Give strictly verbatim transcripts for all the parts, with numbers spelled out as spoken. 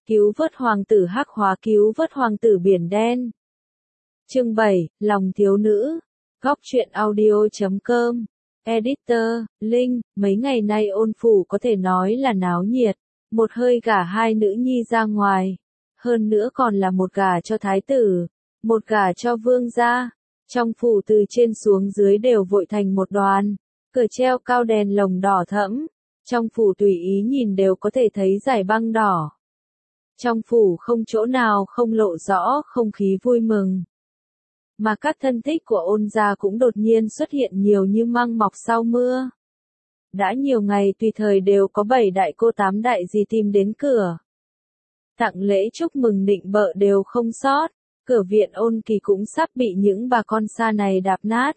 Cứu vớt hoàng tử hắc hóa, cứu vớt hoàng tử biển đen. Chương bảy, lòng thiếu nữ. Góc truyện audio chấm com. Editor, Linh, mấy ngày nay Ôn phủ có thể nói là náo nhiệt, một hơi gả hai nữ nhi ra ngoài, hơn nữa còn là một gả cho thái tử, một gả cho vương gia. Trong phủ từ trên xuống dưới đều vội thành một đoàn, cửa treo cao đèn lồng đỏ thẫm, trong phủ tùy ý nhìn đều có thể thấy dải băng đỏ. Trong phủ không chỗ nào không lộ rõ không khí vui mừng. Mà các thân thích của Ôn gia cũng đột nhiên xuất hiện nhiều như măng mọc sau mưa. Đã nhiều ngày tùy thời đều có bảy đại cô tám đại gì tìm đến cửa. Tặng lễ chúc mừng nịnh bợ đều không sót, cửa viện Ôn Kỳ cũng sắp bị những bà con xa này đạp nát.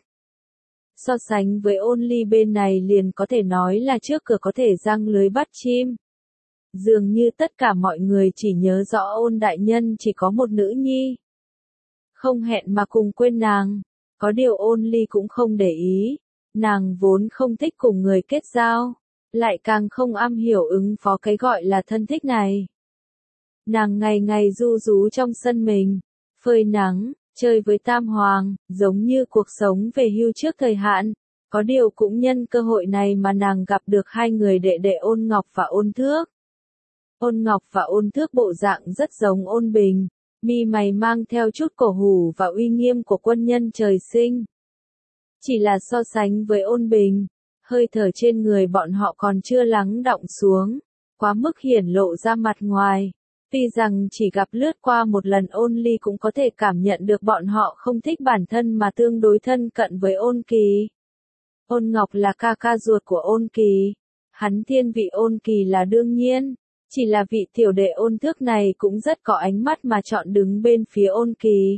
So sánh với Ôn Ly bên này liền có thể nói là trước cửa có thể giăng lưới bắt chim. Dường như tất cả mọi người chỉ nhớ rõ Ôn đại nhân chỉ có một nữ nhi. Không hẹn mà cùng quên nàng, có điều Ôn Ly cũng không để ý, nàng vốn không thích cùng người kết giao, lại càng không am hiểu ứng phó cái gọi là thân thích này. Nàng ngày ngày du rú trong sân mình, phơi nắng, chơi với Tam Hoàng, giống như cuộc sống về hưu trước thời hạn, có điều cũng nhân cơ hội này mà nàng gặp được hai người đệ đệ Ôn Ngọc và Ôn Thước. Ôn Ngọc và Ôn Thước bộ dạng rất giống Ôn Bình, mi mày mang theo chút cổ hủ và uy nghiêm của quân nhân trời sinh. Chỉ là so sánh với Ôn Bình, hơi thở trên người bọn họ còn chưa lắng đọng xuống, quá mức hiển lộ ra mặt ngoài. Tuy rằng chỉ gặp lướt qua một lần Ôn Ly cũng có thể cảm nhận được bọn họ không thích bản thân mà tương đối thân cận với Ôn Kỳ. Ôn Ngọc là ca ca ruột của Ôn Kỳ, hắn thiên vị Ôn Kỳ là đương nhiên, chỉ là vị tiểu đệ Ôn Thước này cũng rất có ánh mắt mà chọn đứng bên phía Ôn Kỳ.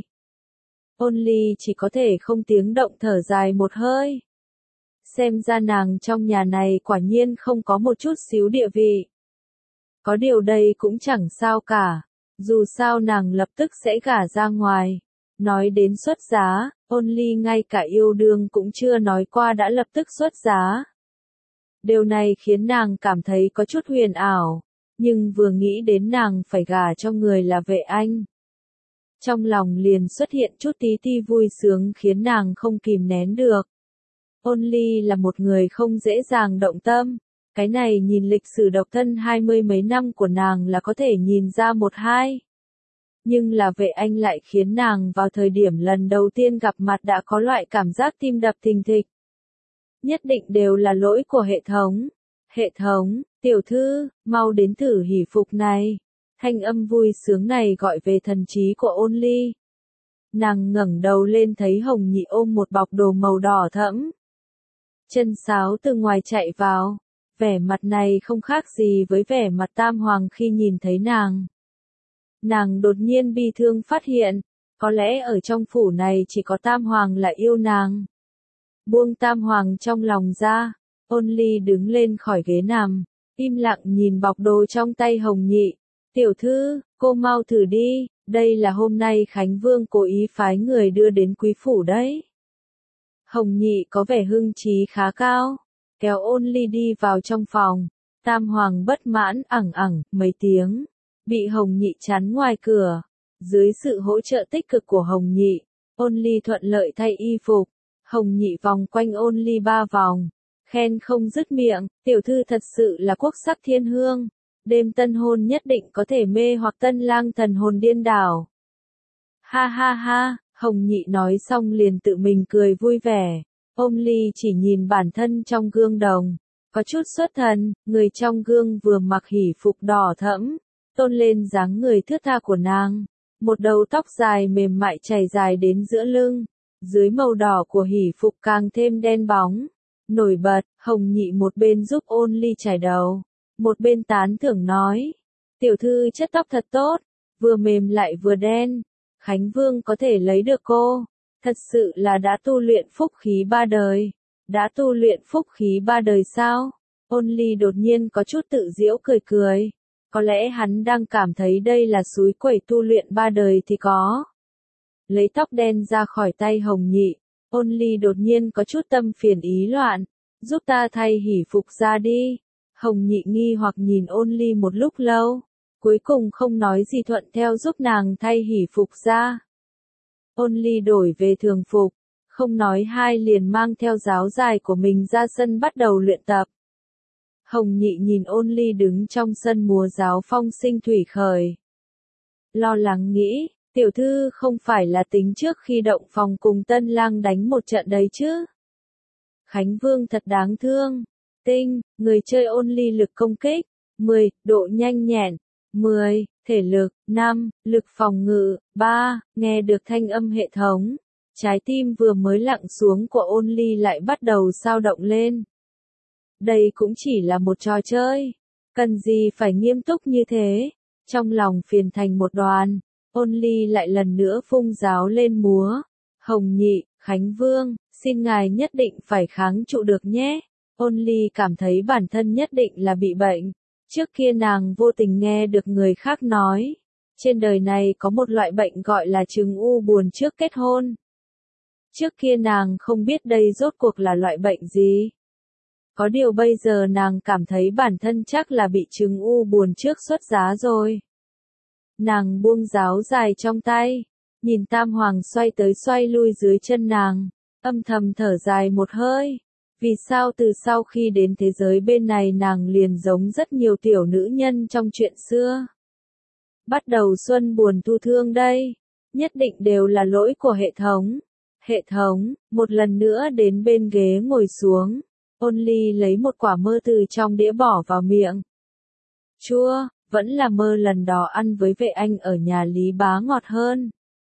Ôn Ly chỉ có thể không tiếng động thở dài một hơi. Xem ra nàng trong nhà này quả nhiên không có một chút xíu địa vị. Có điều đây cũng chẳng sao cả, dù sao nàng lập tức sẽ gả ra ngoài. Nói đến xuất giá, Ôn Ly ngay cả yêu đương cũng chưa nói qua đã lập tức xuất giá. Điều này khiến nàng cảm thấy có chút huyền ảo, nhưng vừa nghĩ đến nàng phải gả cho người là Vệ Anh. Trong lòng liền xuất hiện chút tí ti vui sướng khiến nàng không kìm nén được. Ôn Ly là một người không dễ dàng động tâm. Cái này nhìn lịch sử độc thân hai mươi mấy năm của nàng là có thể nhìn ra một hai. Nhưng là Vệ Anh lại khiến nàng vào thời điểm lần đầu tiên gặp mặt đã có loại cảm giác tim đập thình thịch. Nhất định đều là lỗi của hệ thống. Hệ thống, tiểu thư, mau đến thử hỷ phục này. Thanh âm vui sướng này gọi về thần trí của Ôn Ly. Nàng ngẩng đầu lên thấy Hồng Nhị ôm một bọc đồ màu đỏ thẫm. Chân sáo từ ngoài chạy vào. Vẻ mặt này không khác gì với vẻ mặt Tam Hoàng khi nhìn thấy nàng. Nàng đột nhiên bi thương phát hiện, có lẽ ở trong phủ này chỉ có Tam Hoàng là yêu nàng. Buông Tam Hoàng trong lòng ra, Ôn Ly đứng lên khỏi ghế nằm, im lặng nhìn bọc đồ trong tay Hồng Nhị. Tiểu thư, cô mau thử đi, đây là hôm nay Khánh Vương cố ý phái người đưa đến quý phủ đấy. Hồng Nhị có vẻ hưng trí khá cao. Kéo Ôn Ly đi vào trong phòng, Tam Hoàng bất mãn ẳng ẳng mấy tiếng, bị Hồng Nhị chắn ngoài cửa. Dưới sự hỗ trợ tích cực của Hồng Nhị, Ôn Ly thuận lợi thay y phục. Hồng Nhị vòng quanh Ôn Ly ba vòng, khen không dứt miệng, tiểu thư thật sự là quốc sắc thiên hương, đêm tân hôn nhất định có thể mê hoặc tân lang thần hồn điên đảo. Ha ha ha, Hồng Nhị nói xong liền tự mình cười vui vẻ. Ôn Ly chỉ nhìn bản thân trong gương đồng, có chút xuất thần, người trong gương vừa mặc hỷ phục đỏ thẫm, tôn lên dáng người thướt tha của nàng, một đầu tóc dài mềm mại chảy dài đến giữa lưng, dưới màu đỏ của hỷ phục càng thêm đen bóng, nổi bật. Hồng Nhị một bên giúp Ôn Ly chải đầu, một bên tán thưởng nói, tiểu thư chất tóc thật tốt, vừa mềm lại vừa đen, Khánh Vương có thể lấy được cô. Thật sự là đã tu luyện phúc khí ba đời. Đã tu luyện phúc khí ba đời sao? Ôn Ly đột nhiên có chút tự giễu cười cười. Có lẽ hắn đang cảm thấy đây là súi quẩy tu luyện ba đời thì có. Lấy tóc đen ra khỏi tay Hồng Nhị, Ôn Ly đột nhiên có chút tâm phiền ý loạn. Giúp ta thay hỷ phục ra đi. Hồng Nhị nghi hoặc nhìn Ôn Ly một lúc lâu. cuối cùng không nói gì thuận theo giúp nàng thay hỷ phục ra. Ôn Ly đổi về thường phục, không nói hai liền mang theo giáo dài của mình ra sân bắt đầu luyện tập. Hồng Nhị nhìn Ôn Ly đứng trong sân múa giáo phong sinh thủy khởi. Lo lắng nghĩ, tiểu thư không phải là tính trước khi động phòng cùng tân lang đánh một trận đấy chứ. Khánh Vương thật đáng thương. Tinh, người chơi Ôn Ly lực công kích, mười, độ nhanh nhẹn, mười, thể lực, năm, lực phòng ngự, ba, nghe được thanh âm hệ thống. Trái tim vừa mới lặng xuống của Ôn Ly lại bắt đầu dao động lên. Đây cũng chỉ là một trò chơi, cần gì phải nghiêm túc như thế. Trong lòng phiền thành một đoàn, Ôn Ly lại lần nữa phung giáo lên múa. Hồng Nhị, Khánh Vương, xin ngài nhất định phải kháng trụ được nhé. Ôn Ly cảm thấy bản thân nhất định là bị bệnh. Trước kia nàng vô tình nghe được người khác nói, trên đời này có một loại bệnh gọi là chứng u buồn trước kết hôn. Trước kia nàng không biết đây rốt cuộc là loại bệnh gì. Có điều bây giờ nàng cảm thấy bản thân chắc là bị chứng u buồn trước xuất giá rồi. Nàng buông giáo dài trong tay, nhìn Tam Hoàng xoay tới xoay lui dưới chân nàng, âm thầm thở dài một hơi. Vì sao từ sau khi đến thế giới bên này nàng liền giống rất nhiều tiểu nữ nhân trong chuyện xưa. Bắt đầu xuân buồn thu thương đây, nhất định đều là lỗi của hệ thống. Hệ thống, một lần nữa đến bên ghế ngồi xuống, Ôn Ly lấy một quả mơ từ trong đĩa bỏ vào miệng. Chua, vẫn là mơ lần đó ăn với vệ anh ở nhà Lý Bá ngọt hơn.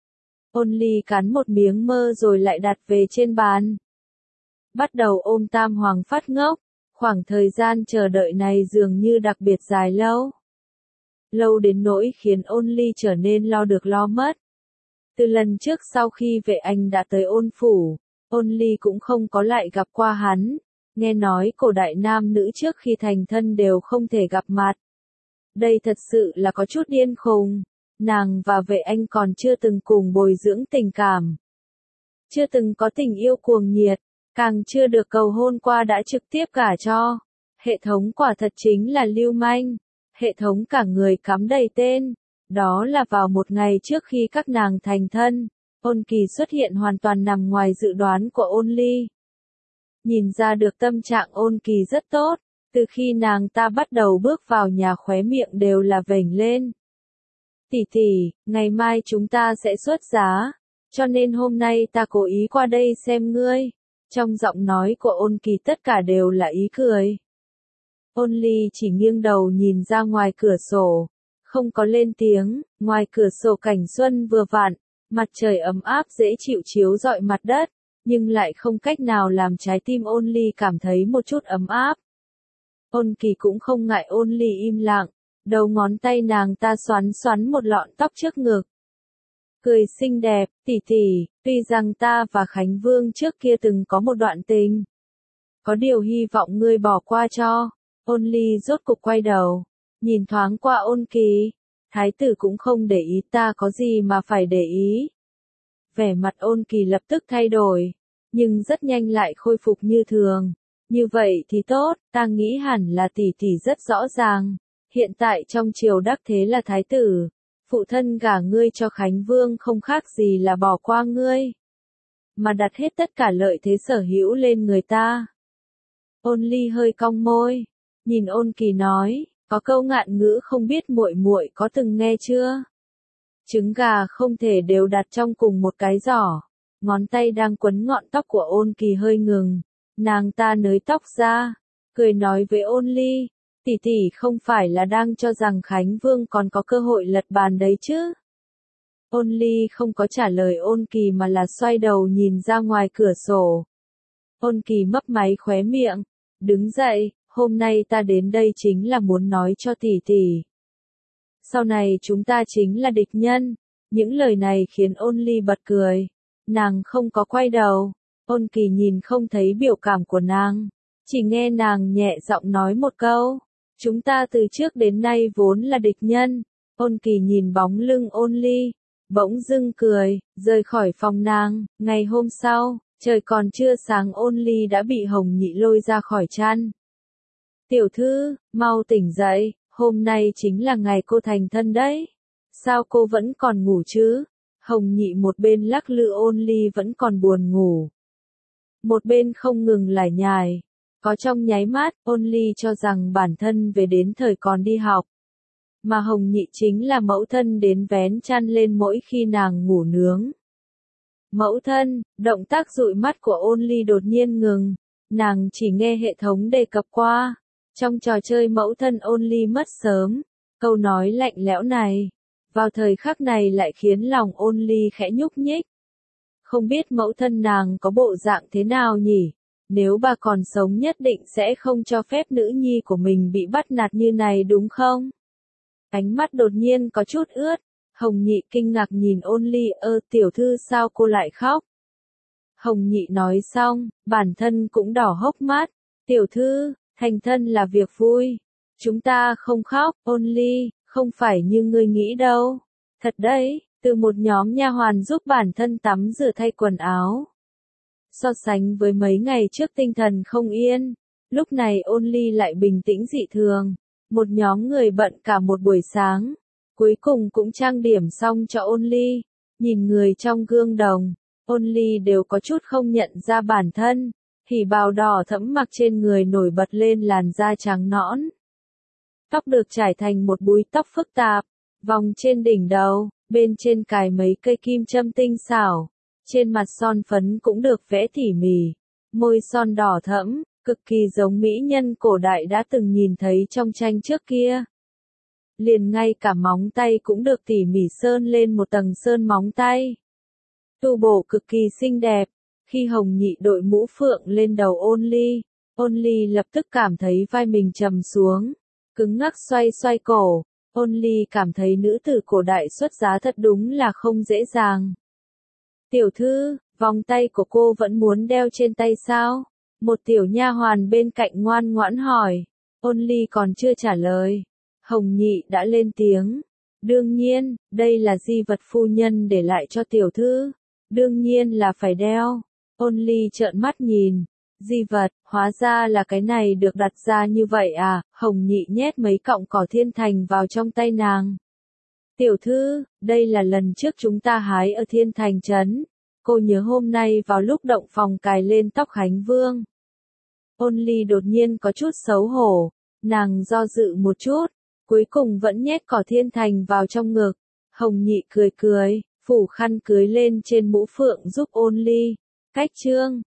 Ôn Ly cắn một miếng mơ rồi lại đặt về trên bàn. Bắt đầu ôm Tam Hoàng phát ngốc, khoảng thời gian chờ đợi này dường như đặc biệt dài lâu. Lâu đến nỗi khiến Ôn Ly trở nên lo được lo mất. Từ lần trước sau khi vệ anh đã tới Ôn phủ, Ôn Ly cũng không có lại gặp qua hắn. Nghe nói cổ đại nam nữ trước khi thành thân đều không thể gặp mặt. Đây thật sự là có chút điên khùng. Nàng và vệ anh còn chưa từng cùng bồi dưỡng tình cảm. Chưa từng có tình yêu cuồng nhiệt. Càng chưa được cầu hôn qua đã trực tiếp gả cho. Hệ thống quả thật chính là lưu manh. Hệ thống cả người cắm đầy tên. Đó là vào một ngày trước khi các nàng thành thân, Ôn Kỳ xuất hiện hoàn toàn nằm ngoài dự đoán của Ôn Ly. Nhìn ra được tâm trạng Ôn Kỳ rất tốt, từ khi nàng ta bắt đầu bước vào nhà khóe miệng đều là vểnh lên. Tỷ tỷ, ngày mai chúng ta sẽ xuất giá, cho nên hôm nay ta cố ý qua đây xem ngươi. Trong giọng nói của Ôn Kỳ tất cả đều là ý cười. Ôn Ly chỉ nghiêng đầu nhìn ra ngoài cửa sổ, không có lên tiếng. Ngoài cửa sổ cảnh xuân vừa vặn, mặt trời ấm áp dễ chịu chiếu rọi mặt đất, nhưng lại không cách nào làm trái tim Ôn Ly cảm thấy một chút ấm áp. Ôn Kỳ cũng không ngại Ôn Ly im lặng, đầu ngón tay nàng ta xoắn xoắn một lọn tóc trước ngực. Cười xinh đẹp, tỷ tỷ, tuy rằng ta và Khánh Vương trước kia từng có một đoạn tình. Có điều hy vọng ngươi bỏ qua cho. Ôn Ly rốt cục quay đầu, nhìn thoáng qua Ôn Kỳ. Thái tử cũng không để ý, ta có gì mà phải để ý. Vẻ mặt Ôn Kỳ lập tức thay đổi, nhưng rất nhanh lại khôi phục như thường. Như vậy thì tốt, ta nghĩ hẳn là tỷ tỷ rất rõ ràng. Hiện tại trong triều đắc thế là thái tử. Phụ thân gả ngươi cho Khánh Vương không khác gì là bỏ qua ngươi, mà đặt hết tất cả lợi thế sở hữu lên người ta. Ôn Ly hơi cong môi, nhìn Ôn Kỳ nói, có câu ngạn ngữ không biết muội muội có từng nghe chưa? Trứng gà không thể đều đặt trong cùng một cái giỏ. Ngón tay đang quấn ngọn tóc của Ôn Kỳ hơi ngừng, nàng ta nới tóc ra, cười nói với Ôn Ly, tỷ tỷ không phải là đang cho rằng Khánh Vương còn có cơ hội lật bàn đấy chứ? Ôn Ly không có trả lời Ôn Kỳ mà là xoay đầu nhìn ra ngoài cửa sổ. Ôn Kỳ mấp máy khóe miệng, đứng dậy, hôm nay ta đến đây chính là muốn nói cho tỷ tỷ. Sau này chúng ta chính là địch nhân. Những lời này khiến Ôn Ly bật cười. Nàng không có quay đầu. Ôn Kỳ nhìn không thấy biểu cảm của nàng, chỉ nghe nàng nhẹ giọng nói một câu. Chúng ta từ trước đến nay vốn là địch nhân. Ôn Kỳ nhìn bóng lưng Ôn Ly, bỗng dưng cười, rời khỏi phòng nàng. Ngày hôm sau, trời còn chưa sáng Ôn Ly đã bị Hồng Nhị lôi ra khỏi chăn. Tiểu thư, mau tỉnh dậy. Hôm nay chính là ngày cô thành thân đấy. Sao cô vẫn còn ngủ chứ? Hồng Nhị một bên lắc lư Ôn Ly vẫn còn buồn ngủ. Một bên không ngừng lải nhải. Có trong nháy mắt, Ôn Ly cho rằng bản thân về đến thời còn đi học. Mà Hồng Nhị chính là mẫu thân đến vén chăn lên mỗi khi nàng ngủ nướng. Mẫu thân, động tác dụi mắt của Ôn Ly đột nhiên ngừng. Nàng chỉ nghe hệ thống đề cập qua. Trong trò chơi mẫu thân Ôn Ly mất sớm. Câu nói lạnh lẽo này. Vào thời khắc này lại khiến lòng Ôn Ly khẽ nhúc nhích. Không biết mẫu thân nàng có bộ dạng thế nào nhỉ? Nếu bà còn sống nhất định sẽ không cho phép nữ nhi của mình bị bắt nạt như này đúng không? Ánh mắt đột nhiên có chút ướt. Hồng Nhị kinh ngạc nhìn Ôn Ly, ơ tiểu thư sao cô lại khóc? Hồng Nhị nói xong, bản thân cũng đỏ hốc mắt. Tiểu thư, thành thân là việc vui. Chúng ta không khóc, Ôn Ly, không phải như ngươi nghĩ đâu. Thật đấy, từ một nhóm nha hoàn giúp bản thân tắm rửa thay quần áo. So sánh với mấy ngày trước tinh thần không yên, lúc này Ôn Ly lại bình tĩnh dị thường. Một nhóm người bận cả một buổi sáng, cuối cùng cũng trang điểm xong cho Ôn Ly. Nhìn người trong gương đồng, Ôn Ly đều có chút không nhận ra bản thân. Hỉ bào đỏ thẫm mặc trên người nổi bật lên làn da trắng nõn. Tóc được trải thành một búi tóc phức tạp, vòng trên đỉnh đầu, bên trên cài mấy cây kim châm tinh xảo. Trên mặt son phấn cũng được vẽ tỉ mỉ, môi son đỏ thẫm, cực kỳ giống mỹ nhân cổ đại đã từng nhìn thấy trong tranh trước kia. Liền ngay cả móng tay cũng được tỉ mỉ sơn lên một tầng sơn móng tay. Tu bổ cực kỳ xinh đẹp. Khi Hồng Nhị đội mũ phượng lên đầu Ôn Ly, Ôn Ly lập tức cảm thấy vai mình trầm xuống, cứng ngắc xoay xoay cổ. Ôn Ly cảm thấy nữ tử cổ đại xuất giá thật đúng là không dễ dàng. Tiểu thư, vòng tay của cô vẫn muốn đeo trên tay sao? Một tiểu nha hoàn bên cạnh ngoan ngoãn hỏi. Ôn Ly còn chưa trả lời. Hồng Nhị đã lên tiếng. Đương nhiên, đây là di vật phu nhân để lại cho tiểu thư. Đương nhiên là phải đeo. Ôn Ly trợn mắt nhìn. Di vật, hóa ra là cái này được đặt ra như vậy à? Hồng Nhị nhét mấy cọng cỏ thiên thành vào trong tay nàng. Tiểu thư, đây là lần trước chúng ta hái ở Thiên Thành Trấn. Cô nhớ hôm nay vào lúc động phòng cài lên tóc Khánh Vương. Ôn Ly đột nhiên có chút xấu hổ. Nàng do dự một chút. Cuối cùng vẫn nhét cỏ thiên thành vào trong ngực. Hồng Nhị cười cười, phủ khăn cưới lên trên mũ phượng giúp Ôn Ly. Cách chương.